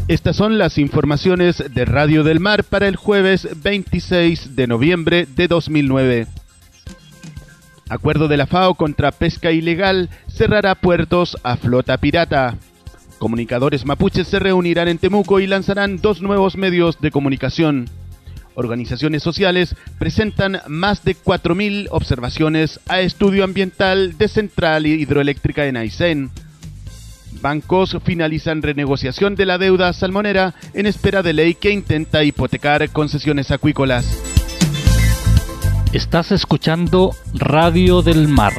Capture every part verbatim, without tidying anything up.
Estas son las informaciones de Radio del Mar para el jueves veintiséis de noviembre de dos mil nueve. Acuerdo de la FAO contra pesca ilegal cerrará puertos a flota pirata. Comunicadores mapuches se reunirán en Temuco y lanzarán dos nuevos medios de comunicación. Organizaciones sociales presentan más de cuatro mil observaciones a estudio ambiental de central hidroeléctrica en Aysén. Bancos finalizan renegociación de la deuda salmonera en espera de ley que intenta hipotecar concesiones acuícolas. Estás escuchando Radio del Mar.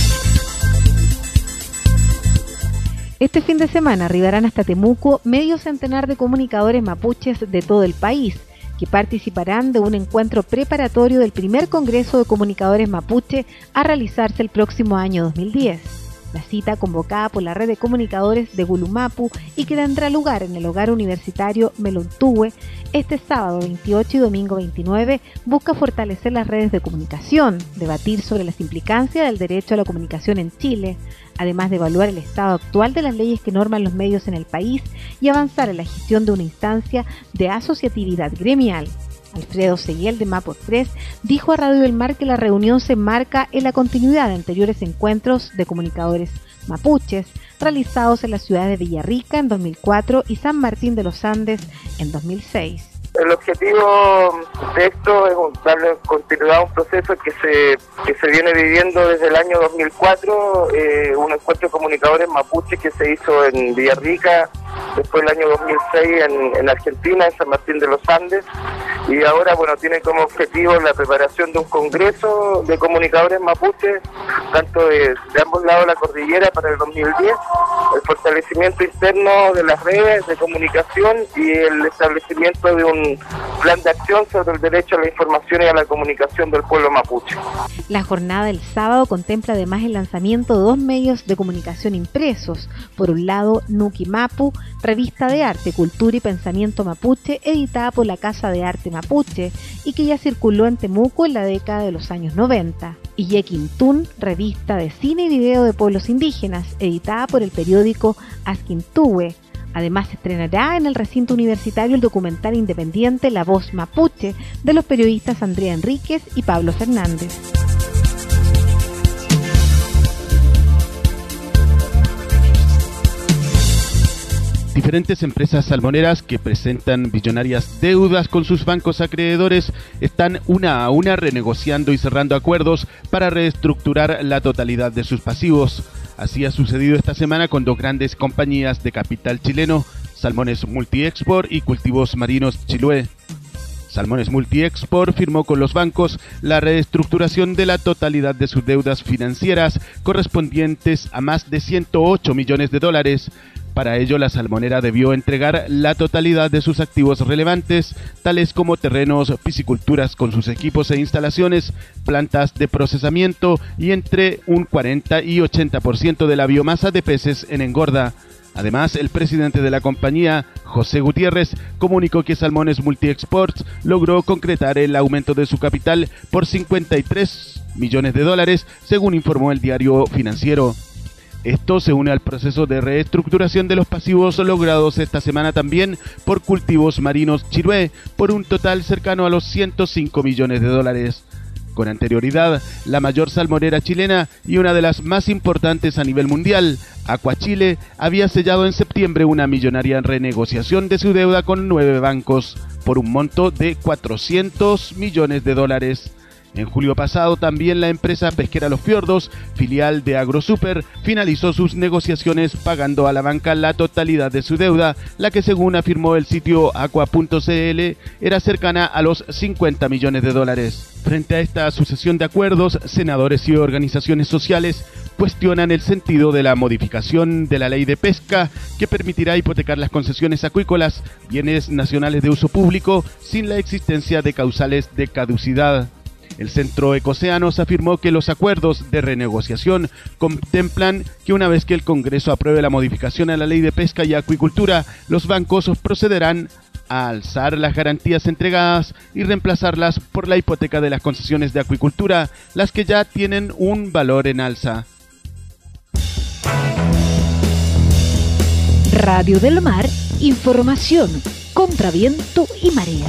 Este fin de semana arribarán hasta Temuco medio centenar de comunicadores mapuches de todo el país, que participarán de un encuentro preparatorio del primer Congreso de Comunicadores Mapuche a realizarse el próximo año dos mil diez. La cita, convocada por la red de comunicadores de Gulumapu y que tendrá lugar en el hogar universitario Melontúe este sábado veintiocho y domingo veintinueve, busca fortalecer las redes de comunicación, debatir sobre las implicancias del derecho a la comunicación en Chile, además de evaluar el estado actual de las leyes que norman los medios en el país y avanzar en la gestión de una instancia de asociatividad gremial. Alfredo Seguiel de Mapu Express dijo a Radio del Mar que la reunión se enmarca en la continuidad de anteriores encuentros de comunicadores mapuches realizados en las ciudades de Villarrica en dos mil cuatro y San Martín de los Andes en dos mil seis. El objetivo de esto es darle continuidad a un proceso que se que se viene viviendo desde el año dos mil cuatro, eh, un encuentro de comunicadores mapuches que se hizo en Villarrica, después el año dos mil seis en, en Argentina, en San Martín de los Andes, y ahora bueno tiene como objetivo la preparación de un congreso de comunicadores mapuches, tanto de, de ambos lados de la cordillera para el dos mil diez, el fortalecimiento interno de las redes de comunicación y el establecimiento de un plan de acción sobre el derecho a la información y a la comunicación del pueblo mapuche. La jornada del sábado contempla además el lanzamiento de dos medios de comunicación impresos. Por un lado, Nuki Mapu, revista de arte, cultura y pensamiento mapuche, editada por la Casa de Arte Mapuche y que ya circuló en Temuco en la década de los años noventa. Y Yequintún, revista de cine y video de pueblos indígenas, editada por el periódico Asquintúe. Además, se estrenará en el recinto universitario el documental independiente La Voz Mapuche de los periodistas Andrea Enríquez y Pablo Fernández. Diferentes empresas salmoneras que presentan billonarias deudas con sus bancos acreedores están una a una renegociando y cerrando acuerdos para reestructurar la totalidad de sus pasivos. Así ha sucedido esta semana con dos grandes compañías de capital chileno, Salmones Multi-Export y Cultivos Marinos Chiloé. Salmones Multi-Export firmó con los bancos la reestructuración de la totalidad de sus deudas financieras correspondientes a más de ciento ocho millones de dólares. Para ello, la salmonera debió entregar la totalidad de sus activos relevantes, tales como terrenos, pisciculturas con sus equipos e instalaciones, plantas de procesamiento y entre un cuarenta y ochenta por ciento de la biomasa de peces en engorda. Además, el presidente de la compañía, José Gutiérrez, comunicó que Salmones Multi-Exports logró concretar el aumento de su capital por cincuenta y tres millones de dólares, según informó el diario Financiero. Esto se une al proceso de reestructuración de los pasivos logrados esta semana también por Cultivos Marinos Chiloé, por un total cercano a los ciento cinco millones de dólares. Con anterioridad, la mayor salmonera chilena y una de las más importantes a nivel mundial, Aquachile, había sellado en septiembre una millonaria renegociación de su deuda con nueve bancos, por un monto de cuatrocientos millones de dólares. En julio pasado también la empresa pesquera Los Fiordos, filial de AgroSuper, finalizó sus negociaciones pagando a la banca la totalidad de su deuda, la que según afirmó el sitio aqua punto c l era cercana a los cincuenta millones de dólares. Frente a esta sucesión de acuerdos, senadores y organizaciones sociales cuestionan el sentido de la modificación de la ley de pesca que permitirá hipotecar las concesiones acuícolas, bienes nacionales de uso público, sin la existencia de causales de caducidad. El Centro Ecocéanos afirmó que los acuerdos de renegociación contemplan que una vez que el Congreso apruebe la modificación a la Ley de Pesca y Acuicultura, los bancos procederán a alzar las garantías entregadas y reemplazarlas por la hipoteca de las concesiones de acuicultura, las que ya tienen un valor en alza. Radio del Mar Información contra viento y marea.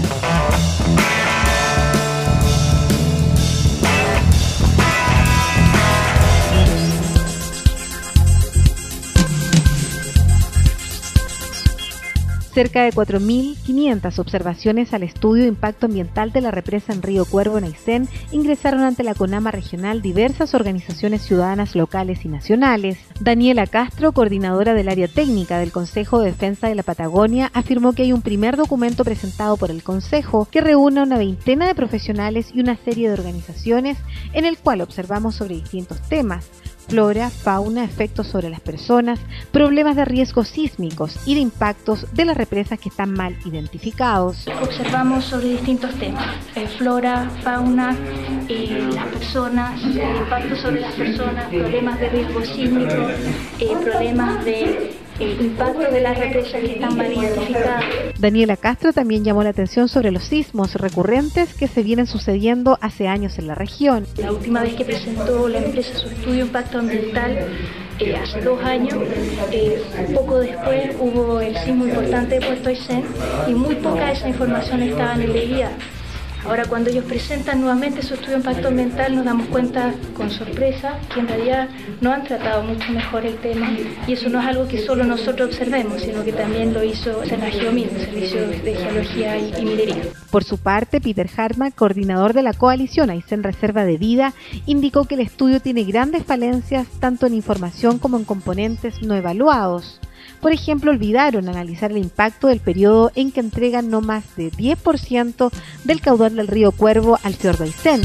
Cerca de cuatro mil quinientas observaciones al estudio de impacto ambiental de la represa en Río Cuervo en Aysén ingresaron ante la CONAMA regional diversas organizaciones ciudadanas locales y nacionales. Daniela Castro, coordinadora del área técnica del Consejo de Defensa de la Patagonia, afirmó que hay un primer documento presentado por el Consejo que reúne a una veintena de profesionales y una serie de organizaciones en el cual observamos sobre distintos temas: flora, fauna, efectos sobre las personas, problemas de riesgos sísmicos y de impactos de las represas que están mal identificados. Observamos sobre distintos temas, eh, flora, fauna, eh, las personas, eh, impactos sobre las personas, problemas de riesgo sísmico, eh, problemas de eh, impacto de las represas que están mal identificadas. Daniela Castro también llamó la atención sobre los sismos recurrentes que se vienen sucediendo hace años en la región. La última vez que presentó la empresa su estudio de impacto ambiental, eh, hace dos años, eh, poco después hubo el sismo importante de Puerto Aysén y muy poca de esa información estaba en el guía. Ahora, cuando ellos presentan nuevamente su estudio de impacto ambiental, nos damos cuenta con sorpresa que en realidad no han tratado mucho mejor el tema, y eso no es algo que solo nosotros observemos, sino que también lo hizo Senageomil, el Servicio de Geología y, y Minería. Por su parte, Peter Hartmann, coordinador de la coalición Aysén Reserva de Vida, indicó que el estudio tiene grandes falencias tanto en información como en componentes no evaluados. Por ejemplo, olvidaron analizar el impacto del periodo en que entregan no más de diez por ciento del caudal del río Cuervo al fiordo Aysén.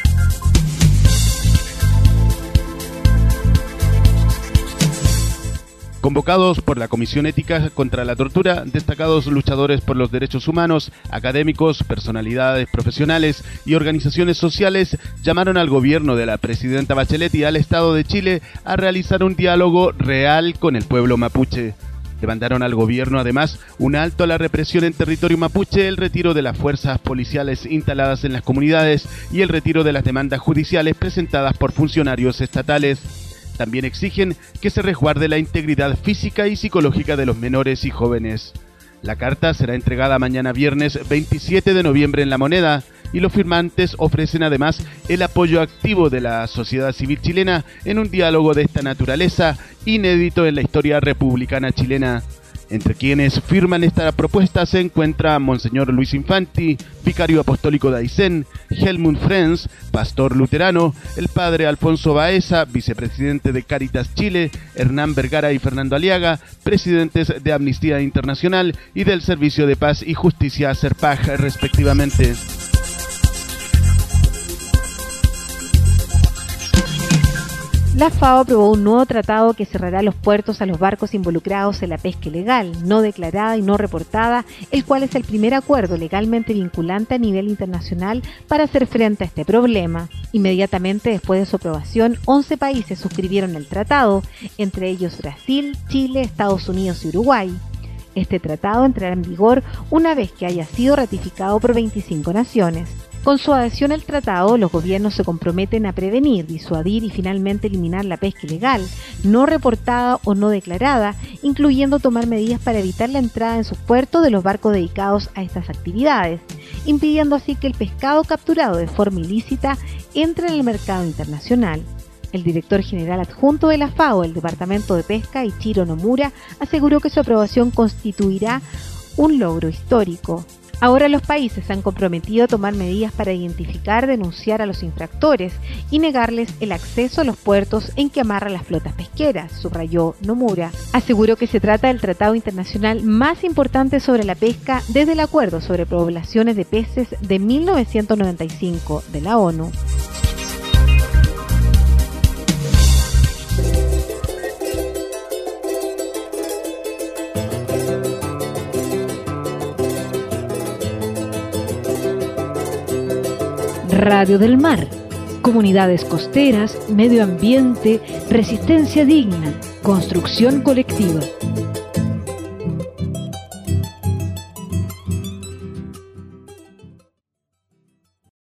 Convocados por la Comisión Ética contra la Tortura, destacados luchadores por los derechos humanos, académicos, personalidades profesionales y organizaciones sociales llamaron al gobierno de la presidenta Bachelet y al Estado de Chile a realizar un diálogo real con el pueblo mapuche. Demandaron al gobierno además un alto a la represión en territorio mapuche, el retiro de las fuerzas policiales instaladas en las comunidades y el retiro de las demandas judiciales presentadas por funcionarios estatales. También exigen que se resguarde la integridad física y psicológica de los menores y jóvenes. La carta será entregada mañana viernes veintisiete de noviembre en La Moneda, y los firmantes ofrecen además el apoyo activo de la sociedad civil chilena en un diálogo de esta naturaleza inédito en la historia republicana chilena. Entre quienes firman esta propuesta se encuentra Monseñor Luis Infanti, vicario apostólico de Aysén, Helmut Frenz, pastor luterano, el padre Alfonso Baeza, vicepresidente de Cáritas Chile, Hernán Vergara y Fernando Aliaga, presidentes de Amnistía Internacional y del Servicio de Paz y Justicia SERPAJ, respectivamente. La FAO aprobó un nuevo tratado que cerrará los puertos a los barcos involucrados en la pesca ilegal, no declarada y no reportada, el cual es el primer acuerdo legalmente vinculante a nivel internacional para hacer frente a este problema. Inmediatamente después de su aprobación, once países suscribieron el tratado, entre ellos Brasil, Chile, Estados Unidos y Uruguay. Este tratado entrará en vigor una vez que haya sido ratificado por veinticinco naciones. Con su adhesión al tratado, los gobiernos se comprometen a prevenir, disuadir y finalmente eliminar la pesca ilegal, no reportada o no declarada, incluyendo tomar medidas para evitar la entrada en sus puertos de los barcos dedicados a estas actividades, impidiendo así que el pescado capturado de forma ilícita entre en el mercado internacional. El director general adjunto de la FAO, el Departamento de Pesca, Ichiro Nomura, aseguró que su aprobación constituirá un logro histórico. Ahora los países se han comprometido a tomar medidas para identificar, denunciar a los infractores y negarles el acceso a los puertos en que amarran las flotas pesqueras, subrayó Nomura. Aseguró que se trata del tratado internacional más importante sobre la pesca desde el Acuerdo sobre Poblaciones de Peces de mil novecientos noventa y cinco de la ONU. Radio del Mar, comunidades costeras, medio ambiente, resistencia digna, construcción colectiva.